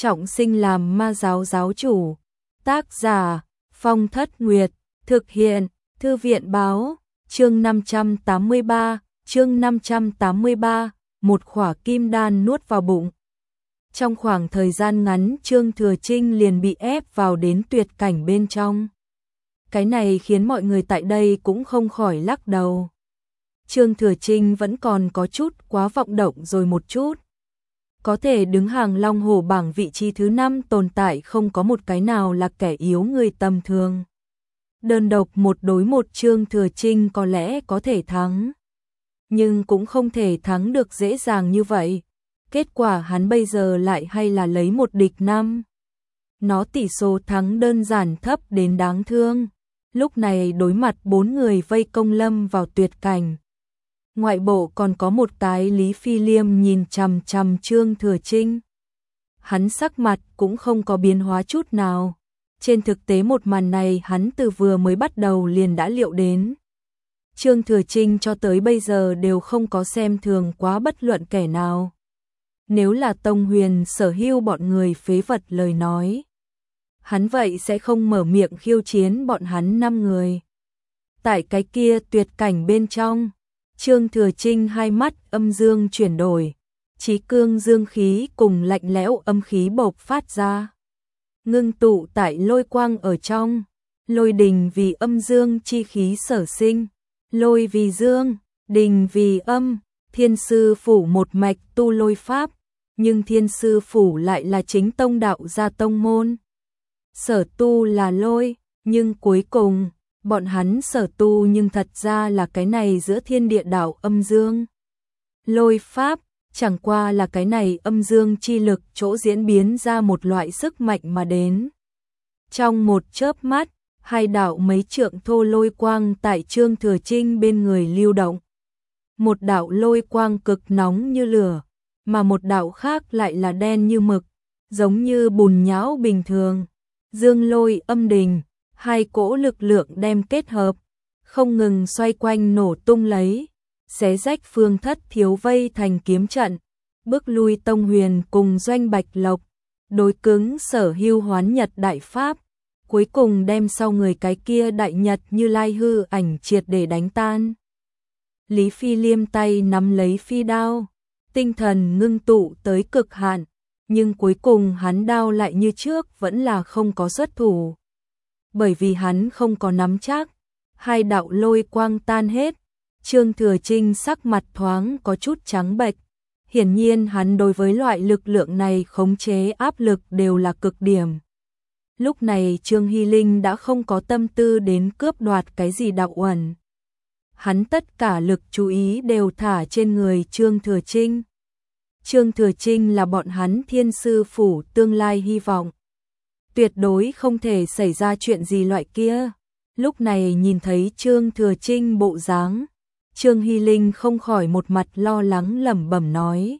trọng sinh làm ma giáo giáo chủ. Tác giả Phong Thất Nguyệt, thực hiện Thư viện Báo. Chương 583, một khỏa kim đan nuốt vào bụng. Trong khoảng thời gian ngắn, Trương Thừa Trinh liền bị ép vào đến tuyệt cảnh bên trong. Cái này khiến mọi người tại đây cũng không khỏi lắc đầu. Trương Thừa Trinh vẫn còn có chút quá vọng động rồi một chút. Có thể đứng hàng Long Hổ bảng vị trí thứ 5 tồn tại không có một cái nào là kẻ yếu người tầm thường. Đơn độc một đối một Trương Thừa Trinh có lẽ có thể thắng, nhưng cũng không thể thắng được dễ dàng như vậy. Kết quả hắn bây giờ lại hay là lấy một địch 5. Nó tỷ số thắng đơn giản thấp đến đáng thương. Lúc này đối mặt 4 người vây công lâm vào tuyệt cảnh. Ngoại bộ còn có một cái Lý Phi Liêm nhìn chằm chằm Trương Thừa Trinh. Hắn sắc mặt cũng không có biến hóa chút nào. Trên thực tế một màn này hắn từ vừa mới bắt đầu liền đã liệu đến. Trương Thừa Trinh cho tới bây giờ đều không có xem thường quá bất luận kẻ nào. Nếu là Tông Huyền sở hữu bọn người phế vật lời nói, hắn vậy sẽ không mở miệng khiêu chiến bọn hắn 5 người. Tại cái kia tuyệt cảnh bên trong, Trương Thừa Trinh hai mắt âm dương chuyển đổi, chí cương dương khí cùng lạnh lẽo âm khí bộc phát ra. Ngưng tụ tại lôi quang ở trong, lôi đình vì âm dương chi khí sở sinh, lôi vì dương, đình vì âm. Thiên sư phủ một mạch tu lôi pháp, nhưng thiên sư phủ lại là chính tông đạo gia tông môn. Sở tu là lôi, nhưng cuối cùng, bọn hắn sở tu nhưng thật ra là cái này giữa thiên địa đạo âm dương. Lôi pháp, chẳng qua là cái này âm dương chi lực chỗ diễn biến ra một loại sức mạnh mà đến. Trong một chớp mắt, hai đạo mấy trượng thô lôi quang tại Trương Thừa Trinh bên người lưu động. Một đạo lôi quang cực nóng như lửa, mà một đạo khác lại là đen như mực, giống như bùn nhão bình thường. Dương lôi âm đình, hai cỗ lực lượng đem kết hợp, không ngừng xoay quanh nổ tung lấy, xé rách Phương Thất Thiếu vây thành kiếm trận, bước lui Tông Huyền cùng Doanh Bạch Lộc, đối cứng Sở Hưu Hoán Nhật đại pháp, cuối cùng đem sau người cái kia đại nhật Như Lai hư ảnh triệt để đánh tan. Lý Phi Liêm tay nắm lấy phi đao, tinh thần ngưng tụ tới cực hạn, nhưng cuối cùng hắn đao lại như trước vẫn là không có xuất thủ. Bởi vì hắn không có nắm chắc, hai đạo lôi quang tan hết, Trương Thừa Trinh sắc mặt thoáng có chút trắng bệch. Hiển nhiên hắn đối với loại lực lượng này khống chế áp lực đều là cực điểm. Lúc này Trương Hy Linh đã không có tâm tư đến cướp đoạt cái gì đạo uẩn. Hắn tất cả lực chú ý đều thả trên người Trương Thừa Trinh. Trương Thừa Trinh là bọn hắn thiên sư phủ tương lai hy vọng. Tuyệt đối không thể xảy ra chuyện gì loại kia. Lúc này nhìn thấy Trương Thừa Trinh bộ dáng, Trương Hy Linh không khỏi một mặt lo lắng lẩm bẩm nói.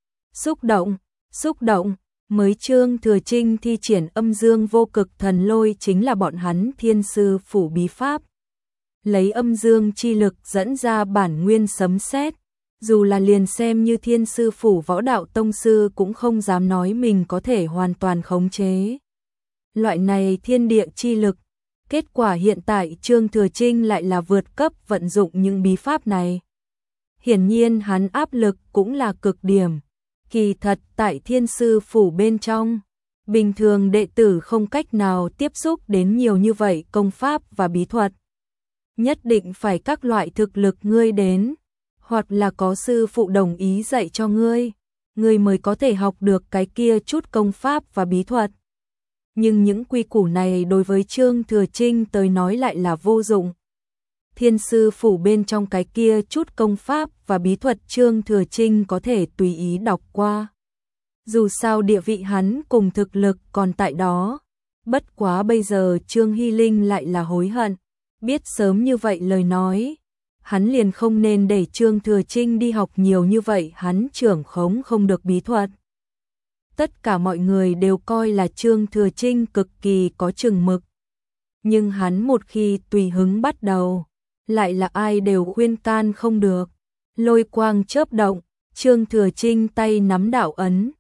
Xúc động, mới Trương Thừa Trinh thi triển âm dương vô cực thần lôi chính là bọn hắn thiên sư phủ bí pháp. Lấy âm dương chi lực dẫn ra bản nguyên sấm sét, dù là liền xem như thiên sư phủ võ đạo tông sư cũng không dám nói mình có thể hoàn toàn khống chế loại này thiên địa chi lực. Kết quả hiện tại Trương Thừa Trinh lại là vượt cấp vận dụng những bí pháp này. Hiển nhiên hắn áp lực cũng là cực điểm. Kỳ thật tại thiên sư phủ bên trong, bình thường đệ tử không cách nào tiếp xúc đến nhiều như vậy công pháp và bí thuật. Nhất định phải các loại thực lực ngươi đến, hoặc là có sư phụ đồng ý dạy cho ngươi mới có thể học được cái kia chút công pháp và bí thuật. Nhưng những quy củ này đối với Trương Thừa Trinh tới nói lại là vô dụng. Thiên sư phủ bên trong cái kia chút công pháp và bí thuật Trương Thừa Trinh có thể tùy ý đọc qua. Dù sao địa vị hắn cùng thực lực còn tại đó. Bất quá bây giờ Trương Hy Linh lại là hối hận. Biết sớm như vậy lời nói, hắn liền không nên để Trương Thừa Trinh đi học nhiều như vậy, hắn trưởng khống không được bí thuật. Tất cả mọi người đều coi là Trương Thừa Trinh cực kỳ có chừng mực. Nhưng hắn một khi tùy hứng bắt đầu, lại là ai đều khuyên can không được. Lôi quang chớp động, Trương Thừa Trinh tay nắm đạo ấn,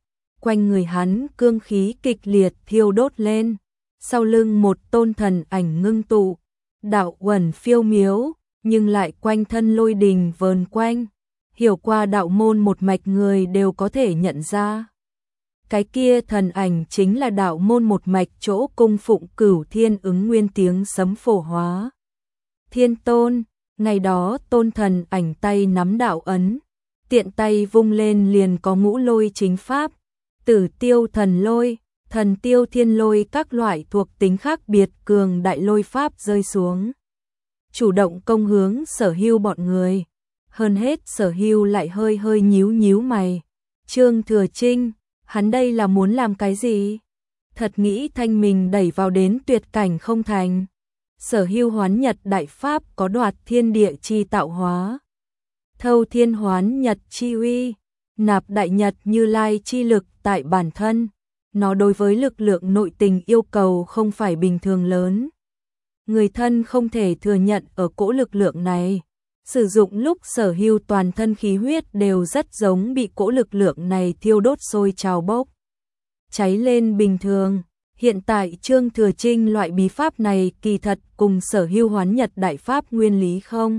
quanh người hắn cương khí kịch liệt thiêu đốt lên, sau lưng một tôn thần ảnh ngưng tụ, đạo uẩn phiêu miếu, nhưng lại quanh thân lôi đình vờn quanh, hiểu qua đạo môn một mạch người đều có thể nhận ra. Cái kia thần ảnh chính là đạo môn một mạch chỗ cung phụng Cửu Thiên Ứng Nguyên tiếng sấm phổ hóa. Thiên Tôn, ngày đó tôn thần ảnh tay nắm đạo ấn, tiện tay vung lên liền có ngũ lôi chính pháp, Tử Tiêu thần lôi, Thần Tiêu thiên lôi các loại thuộc tính khác biệt cường đại lôi pháp rơi xuống. Chủ động công hướng Sở Hưu bọn người. Hơn hết Sở Hưu lại hơi hơi nhíu nhíu mày. Trương Thừa Trinh, hắn đây là muốn làm cái gì? Thật nghĩ thanh mình đẩy vào đến tuyệt cảnh không thành. Sở Hưu hoán nhật đại pháp có đoạt thiên địa chi tạo hóa. Thâu thiên hoán nhật chi uy, nạp đại nhật Như Lai chi lực tại bản thân. Nó đối với lực lượng nội tình yêu cầu không phải bình thường lớn. Người thân không thể thừa nhận ở cỗ lực lượng này. Sử dụng lúc Sở Hưu toàn thân khí huyết đều rất giống bị cỗ lực lượng này thiêu đốt sôi trào bốc. Cháy lên bình thường. Hiện tại Trương Thừa Trinh loại bí pháp này kỳ thật cùng Sở Hưu hoán nhật đại pháp nguyên lý không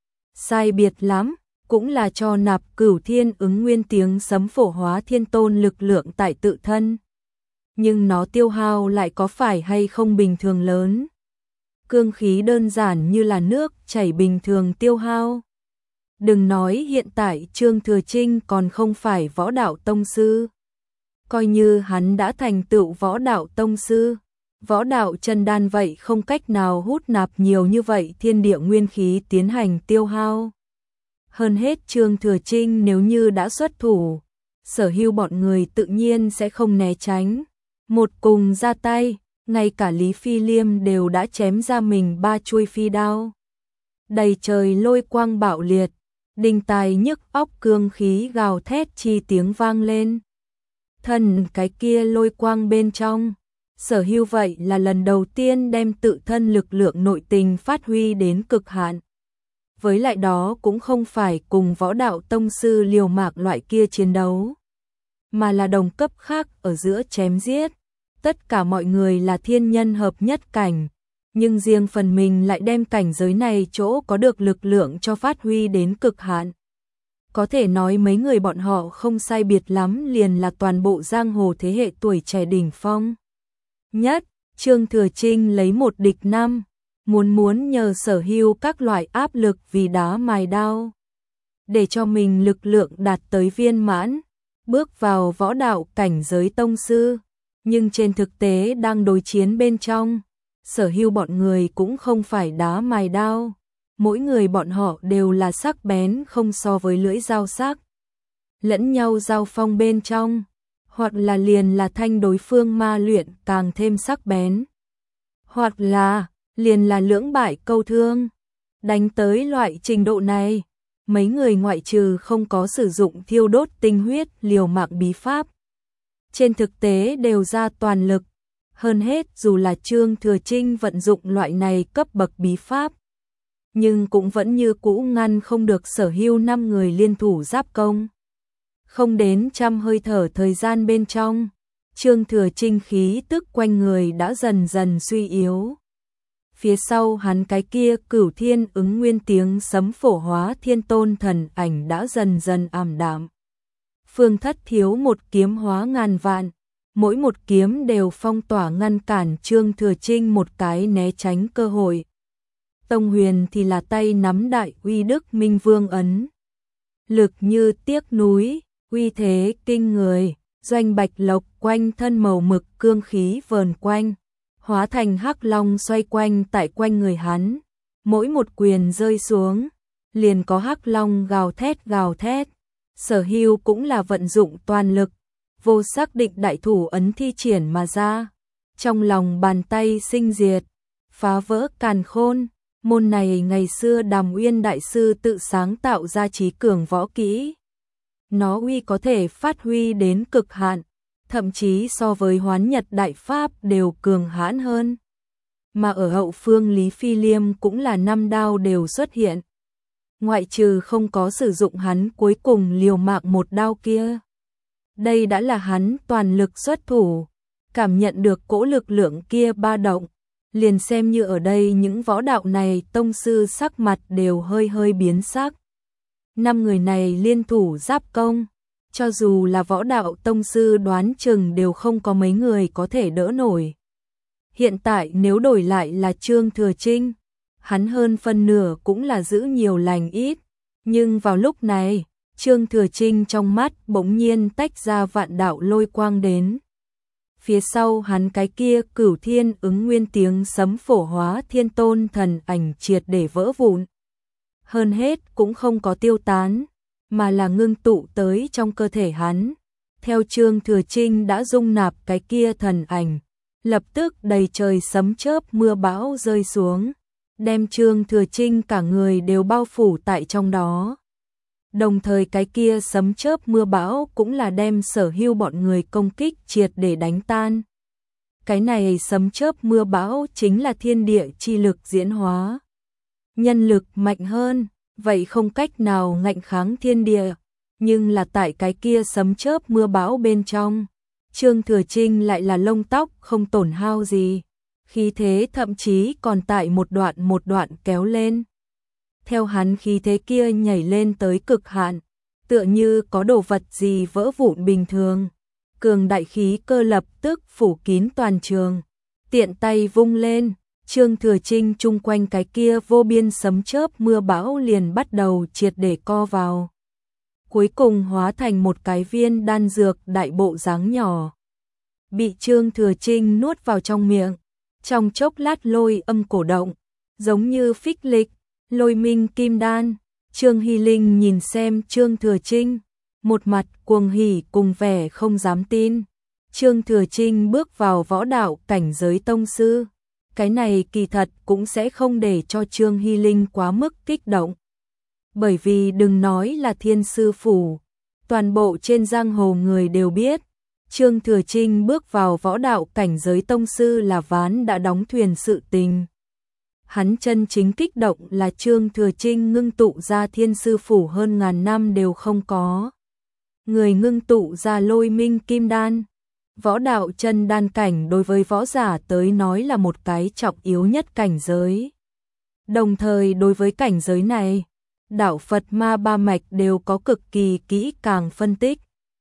sai biệt lắm, cũng là cho nạp Cửu Thiên Ứng Nguyên tiếng sấm phổ hóa thiên tôn lực lượng tại tự thân. Nhưng nó tiêu hao lại có phải hay không bình thường lớn. Cương khí đơn giản như là nước chảy bình thường tiêu hao. Đừng nói hiện tại Trương Thừa Trinh còn không phải võ đạo tông sư. Coi như hắn đã thành tựu võ đạo tông sư, võ đạo chân đan vậy không cách nào hút nạp nhiều như vậy thiên địa nguyên khí tiến hành tiêu hao. Hơn hết Trương Thừa Trinh nếu như đã xuất thủ, Sở Hưu bọn người tự nhiên sẽ không né tránh. Một cùng ra tay, ngay cả Lý Phi Liêm đều đã chém ra mình 3 chuôi phi đao. Đầy trời lôi quang bạo liệt, đinh tài nhức óc cương khí gào thét chi tiếng vang lên. Thân cái kia lôi quang bên trong, Sở Hưu vậy là lần đầu tiên đem tự thân lực lượng nội tình phát huy đến cực hạn. Với lại đó cũng không phải cùng võ đạo tông sư liều mạc loại kia chiến đấu, mà là đồng cấp khác ở giữa chém giết. Tất cả mọi người là thiên nhân hợp nhất cảnh, nhưng riêng phần mình lại đem cảnh giới này chỗ có được lực lượng cho phát huy đến cực hạn. Có thể nói mấy người bọn họ không sai biệt lắm liền là toàn bộ giang hồ thế hệ tuổi trẻ đỉnh phong. Nhất, Trương Thừa Trinh lấy 1 địch 5, muốn nhờ Sở Hưu các loại áp lực vì đá mài đao, để cho mình lực lượng đạt tới viên mãn, bước vào võ đạo cảnh giới tông sư. Nhưng trên thực tế đang đối chiến bên trong, Sở Hưu bọn người cũng không phải đá mài đao, mỗi người bọn họ đều là sắc bén không so với lưỡi dao sắc. Lẫn nhau giao phong bên trong, hoặc là liền là thanh đối phương ma luyện càng thêm sắc bén, hoặc là liền là lưỡng bại câu thương. Đánh tới loại trình độ này, mấy người ngoại trừ không có sử dụng thiêu đốt tinh huyết liều mạng bí pháp, trên thực tế đều ra toàn lực. Hơn hết dù là Trương Thừa Trinh vận dụng loại này cấp bậc bí pháp, nhưng cũng vẫn như cũ ngăn không được Sở Hưu 5 người liên thủ giáp công. Không đến trăm hơi thở thời gian bên trong, Trương Thừa Trinh khí tức quanh người đã dần dần suy yếu. Phía sau hắn cái kia Cửu Thiên Ứng Nguyên tiếng sấm phổ hóa thiên tôn thần ảnh đã dần dần ảm đạm. Phương Thất Thiếu một kiếm hóa ngàn vạn, mỗi một kiếm đều phong tỏa ngăn cản Trương Thừa Trinh một cái né tránh cơ hội. Tông Huyền thì là tay nắm đại uy đức minh vương ấn. Lực như tiếc núi, uy thế kinh người, Doanh Bạch Lộc quanh thân màu mực cương khí vờn quanh, hóa thành hắc long xoay quanh tại quanh người hắn. Mỗi một quyền rơi xuống, liền có hắc long gào thét. Sở Hưu cũng là vận dụng toàn lực, vô xác định đại thủ ấn thi triển mà ra. Trong lòng bàn tay sinh diệt, phá vỡ càn khôn. Môn này ngày xưa Đàm Uyên đại sư tự sáng tạo ra trí cường võ kỹ. Nó uy có thể phát huy đến cực hạn, thậm chí so với hoán nhật đại pháp đều cường hãn hơn. Mà ở hậu phương Lý Phi Liêm cũng là 5 đao đều xuất hiện. Ngoại trừ không có sử dụng hắn cuối cùng liều mạng một đao kia. Đây đã là hắn toàn lực xuất thủ, cảm nhận được cỗ lực lượng kia ba động, liền xem như ở đây những võ đạo này tông sư sắc mặt đều hơi hơi biến sắc. 5 người này liên thủ giáp công, cho dù là võ đạo tông sư đoán chừng đều không có mấy người có thể đỡ nổi. Hiện tại nếu đổi lại là Trương Thừa Trinh, hắn hơn phân nửa cũng là giữ nhiều lành ít, nhưng vào lúc này, Trương Thừa Trinh trong mắt bỗng nhiên tách ra vạn đạo lôi quang đến. Phía sau hắn cái kia Cửu Thiên Ứng Nguyên tiếng sấm phổ hóa thiên tôn thần ảnh triệt để vỡ vụn. Hơn hết cũng không có tiêu tán, mà là ngưng tụ tới trong cơ thể hắn. Theo Trương Thừa Trinh đã dung nạp cái kia thần ảnh, lập tức đầy trời sấm chớp mưa bão rơi xuống, đem Trương Thừa Trinh cả người đều bao phủ tại trong đó. Đồng thời cái kia sấm chớp mưa bão cũng là đem sở hữu bọn người công kích triệt để đánh tan. Cái này sấm chớp mưa bão chính là thiên địa chi lực diễn hóa. Nhân lực mạnh hơn, vậy không cách nào ngạnh kháng thiên địa, nhưng là tại cái kia sấm chớp mưa bão bên trong, Trương Thừa Trinh lại là lông tóc không tổn hao gì, khí thế thậm chí còn tại một đoạn kéo lên. Theo hắn khí thế kia nhảy lên tới cực hạn, tựa như có đồ vật gì vỡ vụn bình thường. Cường đại khí cơ lập tức phủ kín toàn trường, tiện tay vung lên, Trương Thừa Trinh chung quanh cái kia vô biên sấm chớp mưa bão liền bắt đầu triệt để co vào. Cuối cùng hóa thành một cái viên đan dược đại bộ dáng nhỏ. Bị Trương Thừa Trinh nuốt vào trong miệng, trong chốc lát lôi âm cổ động, giống như phích lịch, lôi minh kim đan. Trương Hy Linh nhìn xem Trương Thừa Trinh, một mặt cuồng hỉ cùng vẻ không dám tin. Trương Thừa Trinh bước vào võ đạo cảnh giới tông sư. Cái này kỳ thật cũng sẽ không để cho Trương Hy Linh quá mức kích động. Bởi vì đừng nói là Thiên Sư Phủ, toàn bộ trên giang hồ người đều biết, Trương Thừa Trinh bước vào võ đạo cảnh giới tông sư là ván đã đóng thuyền sự tình. Hắn chân chính kích động là Trương Thừa Trinh ngưng tụ ra Thiên Sư Phủ hơn ngàn năm đều không có. Người ngưng tụ ra lôi minh kim đan. Võ đạo chân đan cảnh đối với võ giả tới nói là một cái trọng yếu nhất cảnh giới. Đồng thời đối với cảnh giới này, đạo Phật ma ba mạch đều có cực kỳ kỹ càng phân tích.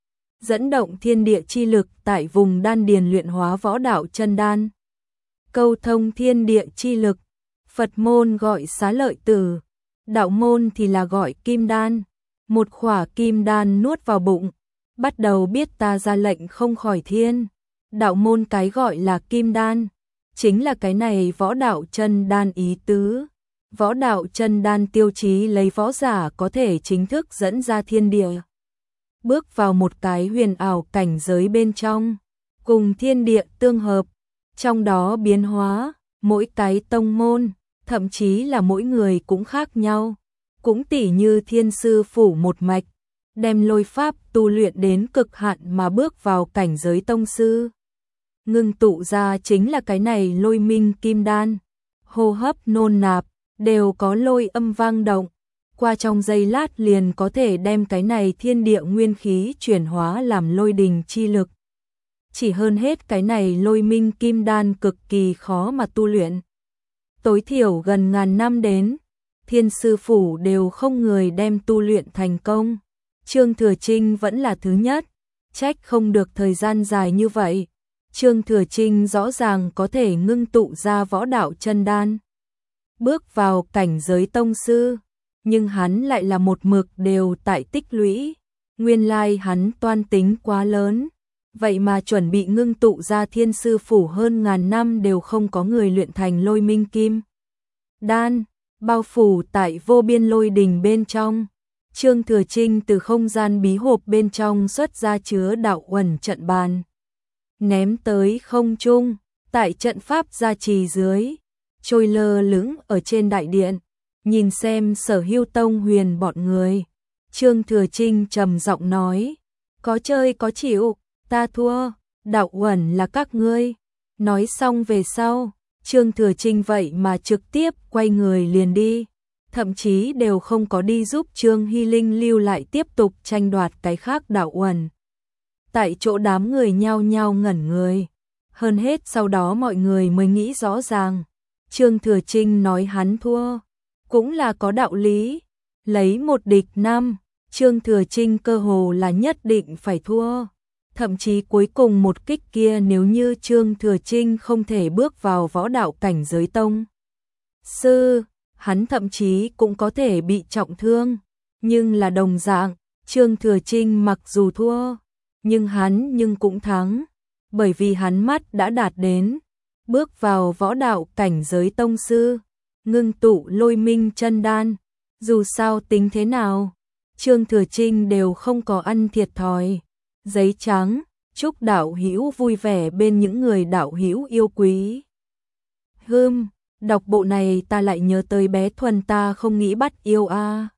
Dẫn động thiên địa chi lực tại vùng đan điền luyện hóa võ đạo chân đan. Câu thông thiên địa chi lực, Phật môn gọi xá lợi tử, đạo môn thì là gọi kim đan. Một khỏa kim đan nuốt vào bụng, bắt đầu biết ta ra lệnh không khỏi thiên. Đạo môn cái gọi là kim đan, chính là cái này võ đạo chân đan ý tứ. Võ đạo chân đan tiêu chí lấy võ giả có thể chính thức dẫn ra thiên địa. Bước vào một cái huyền ảo cảnh giới bên trong, cùng thiên địa tương hợp, trong đó biến hóa, mỗi cái tông môn, thậm chí là mỗi người cũng khác nhau. Cũng tỉ như Thiên Sư Phủ một mạch, đem lôi pháp tu luyện đến cực hạn mà bước vào cảnh giới tông sư. Ngưng tụ ra chính là cái này lôi minh kim đan, hô hấp nôn nạp, đều có lôi âm vang động, qua trong giây lát liền có thể đem cái này thiên địa nguyên khí chuyển hóa làm lôi đình chi lực. Chỉ hơn hết cái này lôi minh kim đan cực kỳ khó mà tu luyện. Tối thiểu gần ngàn năm đến, Thiên Sư Phủ đều không người đem tu luyện thành công. Trương Thừa Trinh vẫn là thứ nhất, trách không được thời gian dài như vậy. Trương Thừa Trinh rõ ràng có thể ngưng tụ ra võ đạo chân đan, bước vào cảnh giới tông sư, nhưng hắn lại là một mực đều tại tích lũy. Nguyên lai hắn toan tính quá lớn, vậy mà chuẩn bị ngưng tụ ra Thiên Sư Phủ hơn ngàn năm đều không có người luyện thành lôi minh kim đan. Bao phủ tại vô biên lôi đình bên trong, Trương Thừa Trinh từ không gian bí hộp bên trong xuất ra chứa đạo uẩn trận bàn, ném tới không trung, tại trận pháp gia trì dưới, trôi lơ lửng ở trên đại điện, nhìn xem Sở Hưu tông huyền bọn người. Trương Thừa Trinh trầm giọng nói, có chơi có chịu, ta thua, đạo uẩn là các ngươi. Nói xong về sau, Trương Thừa Trinh vậy mà trực tiếp quay người liền đi, thậm chí đều không có đi giúp Trương Hy Linh lưu lại tiếp tục tranh đoạt cái khác đạo uẩn. Tại chỗ đám người nhao nhao ngẩn người. Hơn hết sau đó mọi người mới nghĩ rõ ràng. Trương Thừa Trinh nói hắn thua, cũng là có đạo lý. Lấy 1 địch 5, Trương Thừa Trinh cơ hồ là nhất định phải thua. Thậm chí cuối cùng một kích kia nếu như Trương Thừa Trinh không thể bước vào võ đạo cảnh giới tông sư, hắn thậm chí cũng có thể bị trọng thương. Nhưng là đồng dạng, Trương Thừa Trinh mặc dù thua, nhưng hắn cũng thắng. Bởi vì hắn mắt đã đạt đến, bước vào võ đạo cảnh giới tông sư, ngưng tụ Lôi Minh chân đan. Dù sao tính thế nào, Trương Thừa Trinh đều không có ăn thiệt thòi. Giấy trắng, chúc đạo hữu vui vẻ bên những người đạo hữu yêu quý. Đọc bộ này ta lại nhớ tới bé Thuần ta không nghĩ bắt yêu a.